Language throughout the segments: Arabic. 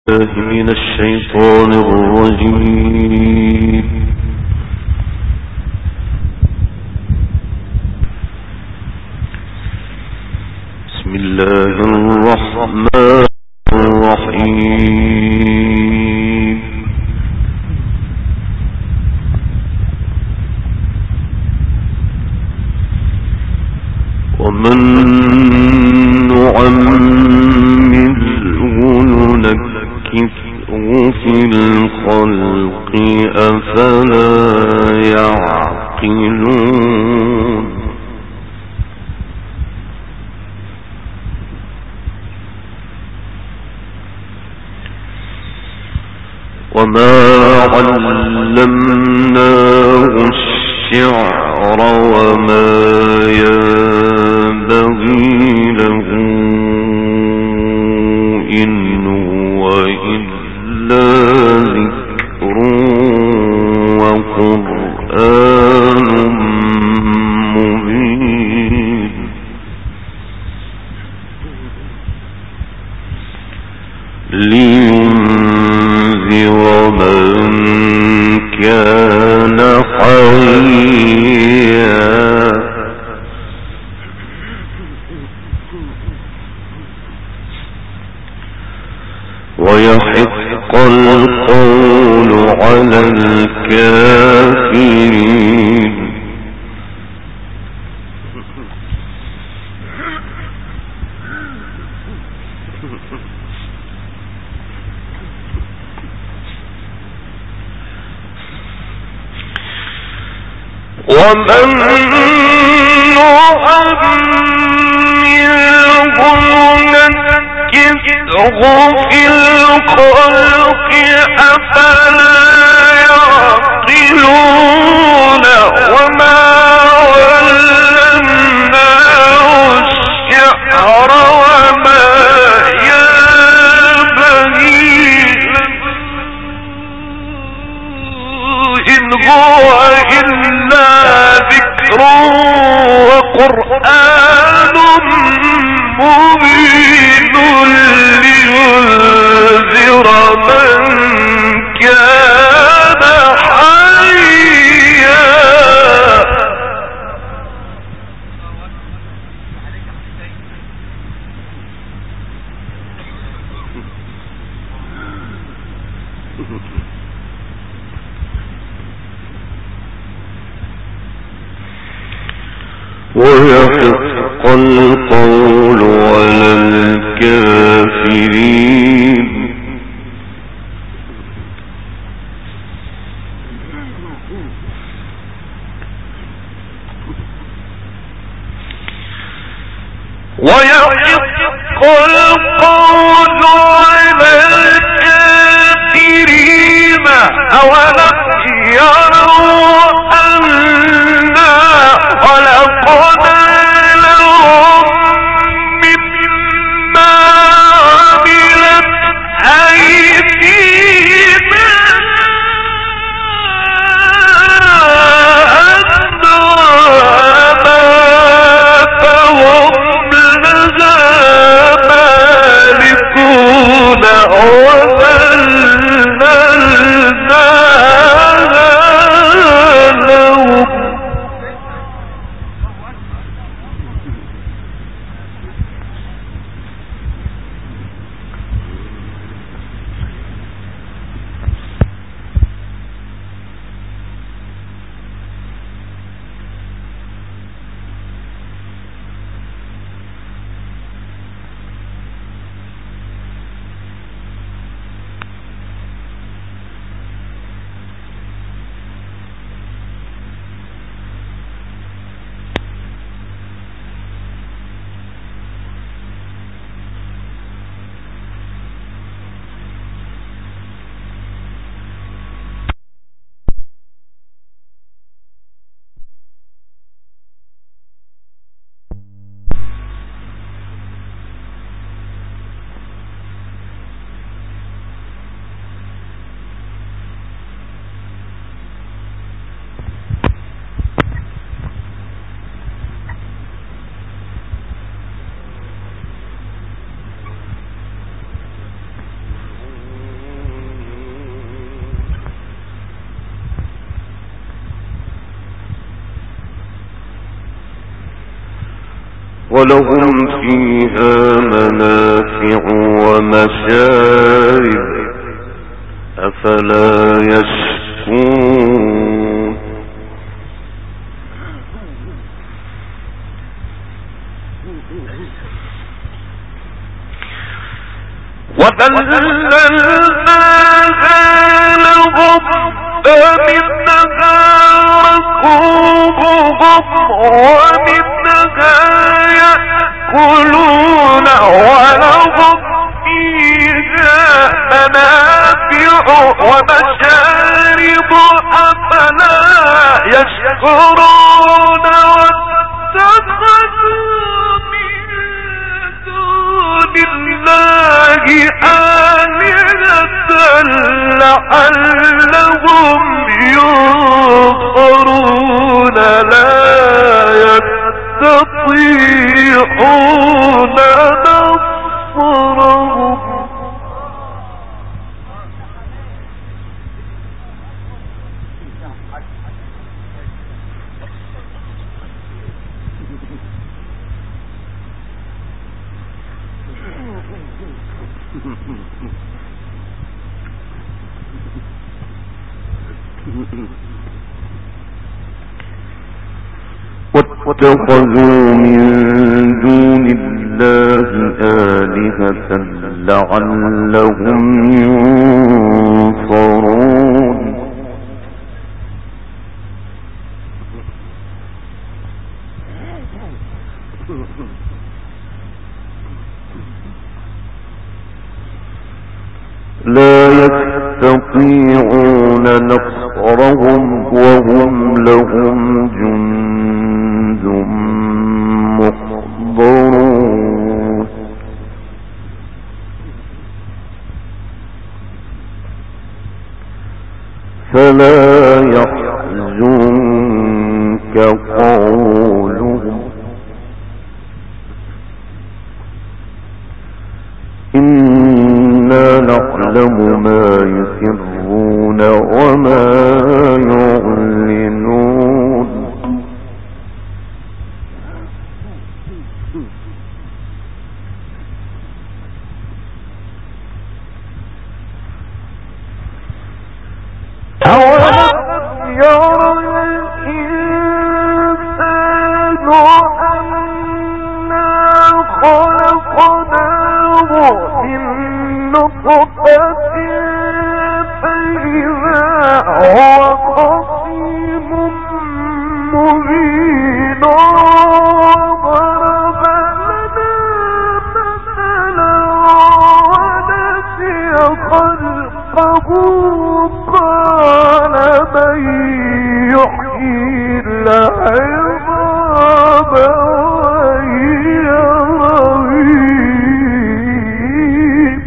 من الشيطان الرجيم. بسم الله الرحمن الرحيم. ومن نعمره ننكثه في الخلق أفلا يعقلون. وما علمناه الشعر وما ينبغي له إن هو إلا ذكر وقرآن مبين. لينذر من كان حيا ويحق القول على الكافرين. ومن نعمره ننكثه في الخلق أفلا يعقلون. وما علمناه الشعر وما ينبغي له إن هو إلا ذكر وقرآن مبين. لينذر من كان حيا ويحق القول على الكافرين. ويحق القول على الكافرين. أولم يروا أنا خلقنا لهم مما عملت أيدينا أنعاما فهم لها مالكون وذللناهم ولهم فيها منافع ومشارب أفلا يشكرون وذللناها لهم فمنها ركوبهم ومنها يأكلون ولهم فيها منافع ومشارب أفلا يشكرون واتخذوا من دون الله آلهة لعلهم ينصرون لا يستطيعون نصرهم واتخذوا من دون الله آلهة لعلهم ينصرون لا يستطيعون نصرهم وهم لهم جند محضرون فلا يحزنك قولهم إنا نعلم ما يسرون وما يعلنون أولم يرى الإنسان أنا خلقناه من نطفة فإذا هو خصيم مبين ضرب لنا مثلا ونسي خلقه قال من يحيي العظام وهي رميم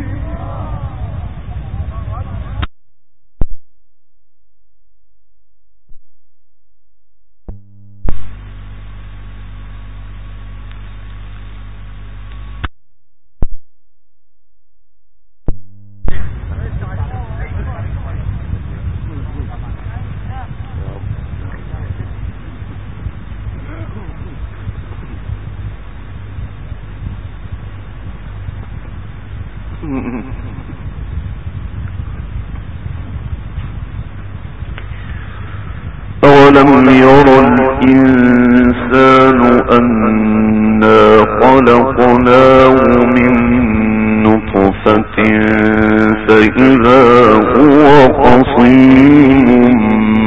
أولم يرى الإنسان أنا خلقناه من نطفة فإذا هو خصيم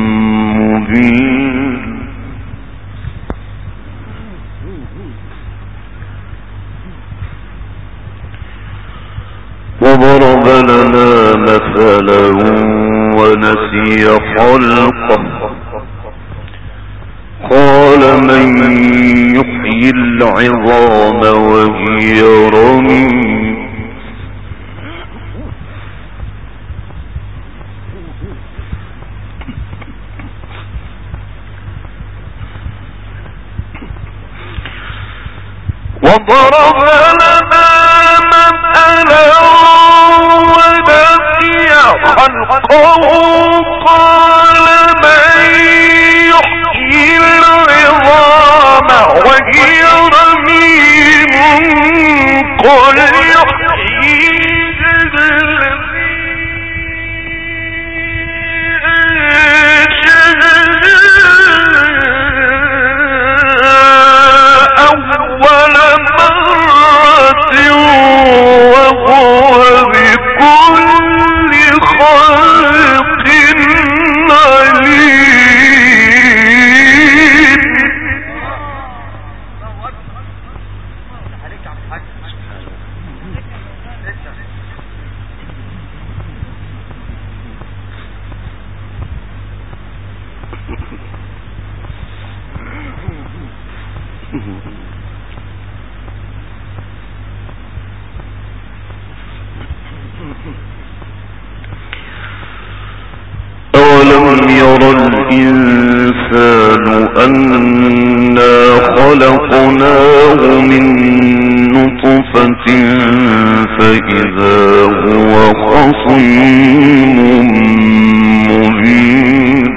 مبين وضرب لنا مثلا ونسي خلقه قال من يحيي العظام وهي رميم وضرب لنا مثلا ونسي خلقه قال من يحيي العظام وهي رميم أولم ير الإنسان أنا خلقناه من نطفة فإذا هو خصيم مبين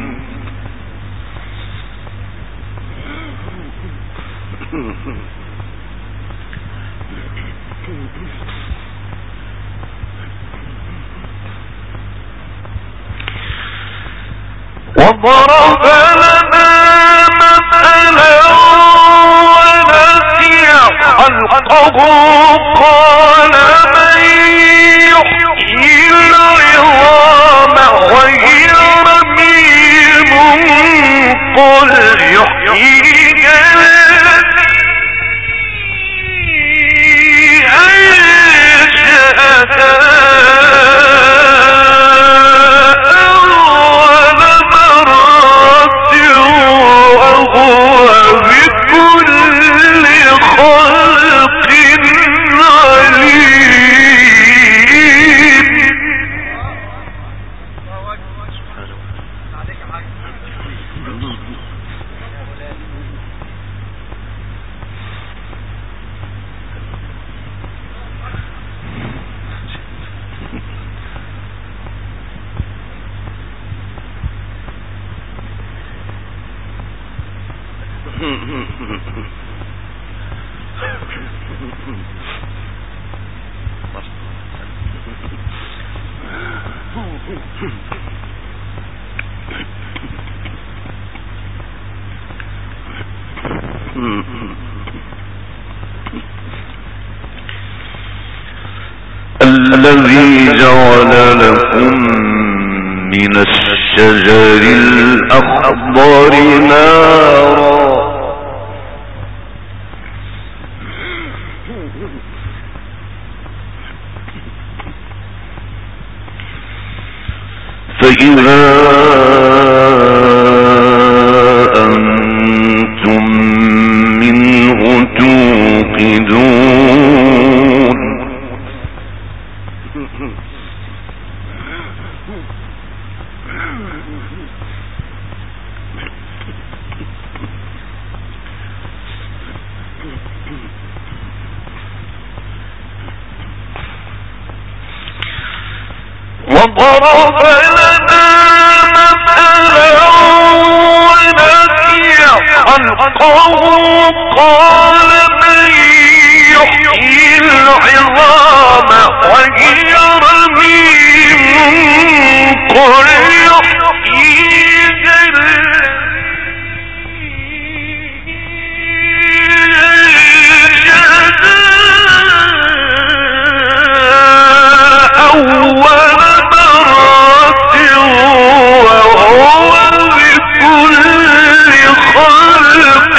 وضرب لنا مثلا ونسي خلقه قال من يحيي العظام وهي رميم قل يحييها الذي جعل لكم من الشجر الأخضر نارا فإذا أنتم منه توقدون وضرب لنا مثلا ونسي خلقه قال من يحيي العظام وهي رميم قل يحييها أول وهو بكل خلق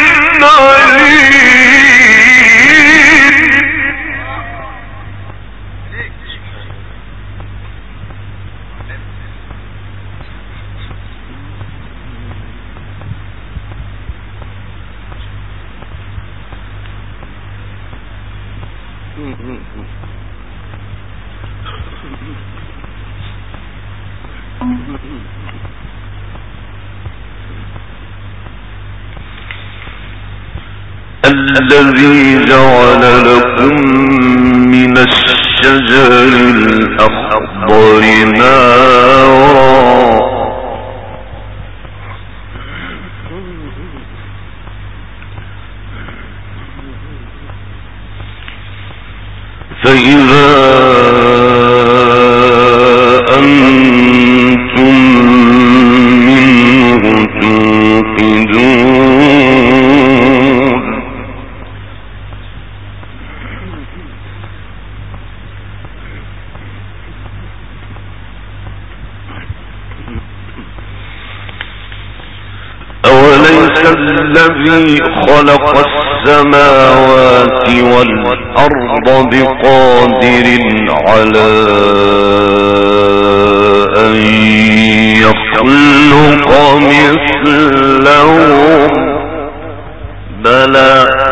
الذي جعل لكم من الشجر الأخضر نارا الذي خلق السماوات والأرض بقادر على أن يخلق مثلهم بلى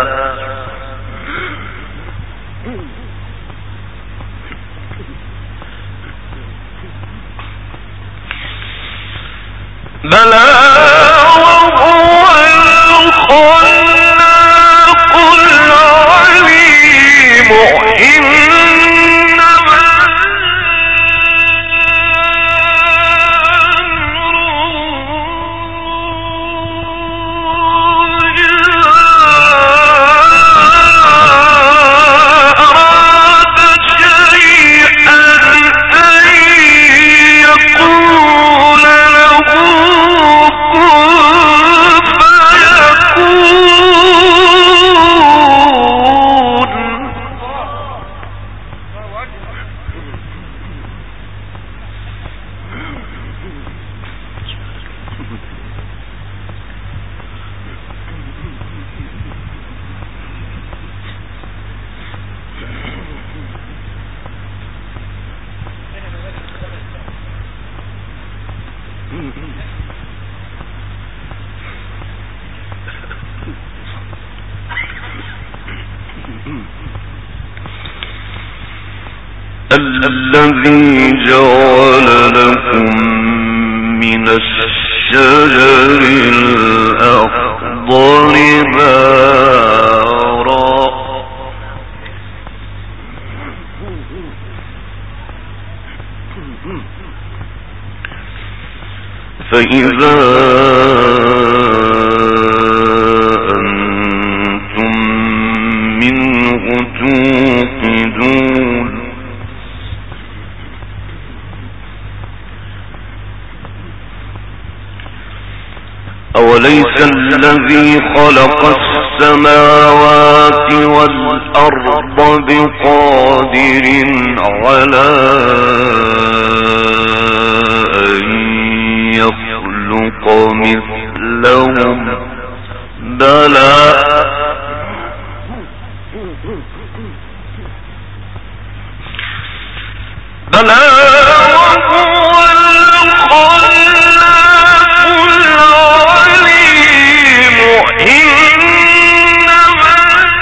بلى وهو الخلاق العليم إنما أراد شيئا أن يقول له الذي جعل لكم من الشجر الأخضر نارا فإذا أنتم منه توقدون أوليس الذي خلق السماوات والأرض بقادر على أن يخلق مثلهم بلى بلى وهو الخلاق العليم إنما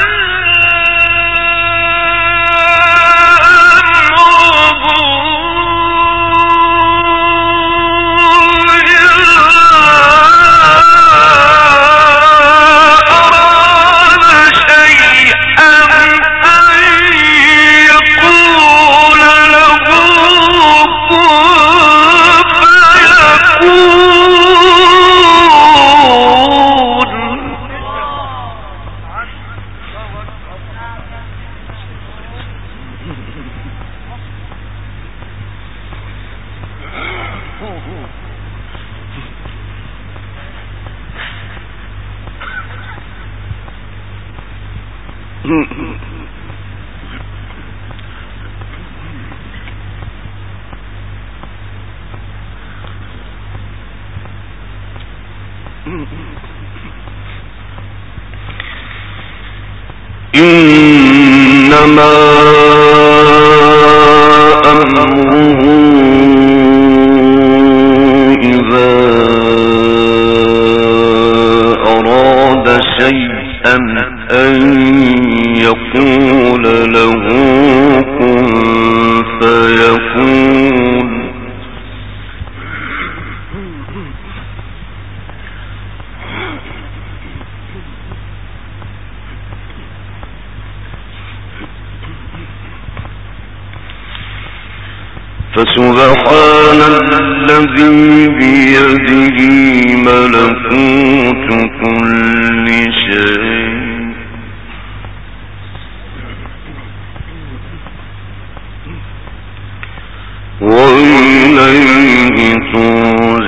إنما أمره إذا أراد شيئا أن يقول له كن فيكون فسبحان الذي بيده ملكوت كل شيء وإليه ترجعون